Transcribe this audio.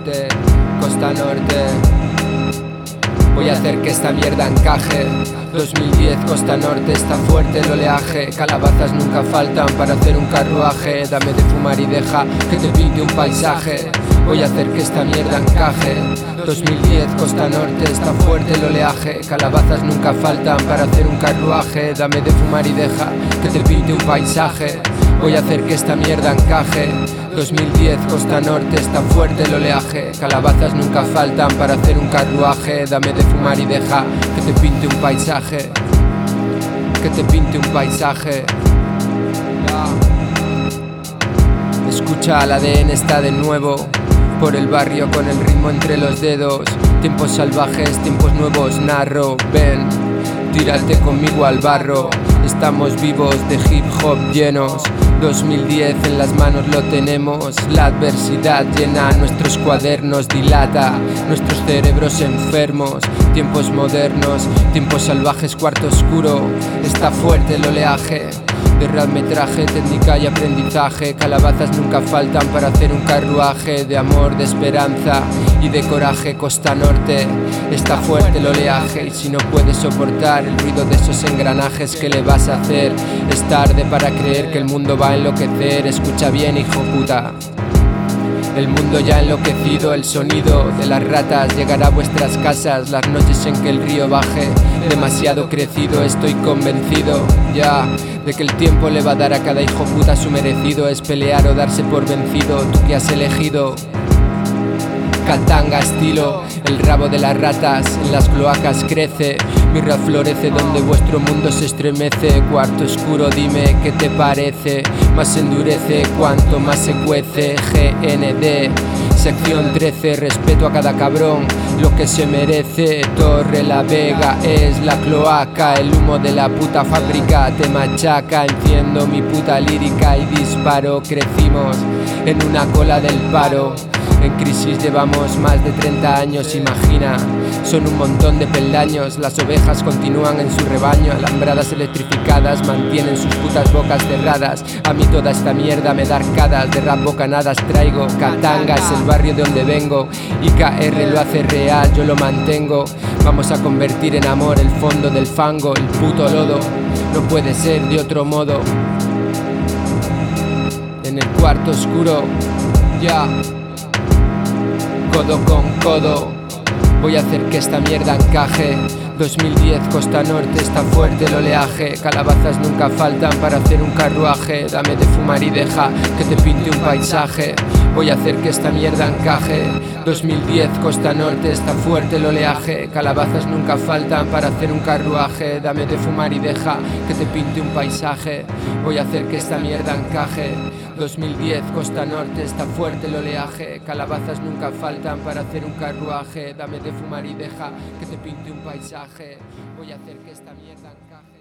norte, costa norte. Voy a hacer que esta mierda encaje. 2010, costa norte, está fuerte el oleaje. Calabazas nunca faltan para hacer un carruaje. Dame de fumar y deja que te pinte un paisaje. Voy a hacer que esta mierda encaje. 2010, costa norte, está fuerte el oleaje. Calabazas nunca faltan para hacer un carruaje. Dame de fumar y deja que te pinte un paisaje. Voy a hacer que esta mierda encaje. 2010, costa norte, está fuerte el oleaje. Calabazas nunca faltan para hacer un carruaje. Dame de fumar y deja que te pinte un paisaje. Que te pinte un paisaje. Escucha, el ADN está de nuevo por el barrio con el ritmo entre los dedos. Tiempos salvajes, tiempos nuevos, narro. Ven, tírate conmigo al barro. Estamos vivos de hip hop llenos. 2010 en las manos lo tenemos. La adversidad llena nuestros cuadernos, dilata nuestros cerebros enfermos. Tiempos modernos, tiempos salvajes, cuarto oscuro. Está fuerte el oleaje de radmetraje, técnica y aprendizaje. Calabazas nunca faltan para hacer un carruaje de amor, de esperanza y de coraje. Costa norte, está fuerte el oleaje. Y si no puedes soportar el ruido de esos engranajes, ¿qué le vas a hacer? Es tarde para creer que el mundo va a enloquecer. Escucha bien, hijo puta. El mundo ya ha enloquecido, el sonido de las ratas llegará a vuestras casas. Las noches en que el río baje demasiado crecido. Estoy convencido ya de que el tiempo le va a dar a cada hijo puta su merecido. Es pelear o darse por vencido. ¿Tú qué has elegido? Katanga estilo, el rabo de las ratas en las cloacas crece. Mi rap florece donde vuestro mundo se estremece. Cuarto oscuro, dime qué te parece. Más se endurece cuanto más se cuece. GND, sección 13, respeto a cada cabrón lo que se merece. Torre la Vega es la cloaca. El humo de la puta fábrica te machaca. Enciendo mi puta lírica y disparo. Crecimos en una cola del paro. En crisis llevamos más de 30 años, imagina. Son un montón de peldaños. Las ovejas continúan en su rebaño. Alambradas electrificadas mantienen sus putas bocas cerradas. A mí toda esta mierda me da arcadas. De rap bocanadas traigo. Katanga es el barrio de donde vengo. IKR lo hace real, yo lo mantengo. Vamos a convertir en amor el fondo del fango, el puto lodo. No puede ser de otro modo. En el cuarto oscuro, ya. Codo con codo, voy a hacer que esta mierda encaje. 2010, costa norte, está fuerte el oleaje. Calabazas nunca faltan para hacer un carruaje. Dame de fumar y deja que te pinte un paisaje. Voy a hacer que esta mierda encaje. 2010, costa norte, está fuerte el oleaje. Calabazas nunca faltan para hacer un carruaje. Dame de fumar y deja que te pinte un paisaje. Voy a hacer que esta mierda encaje. 2010, costa norte, está fuerte el oleaje. Calabazas nunca faltan para hacer un carruaje. Dame de fumar y deja que te pinte un paisaje. Voy a hacer que esta mierda encaje.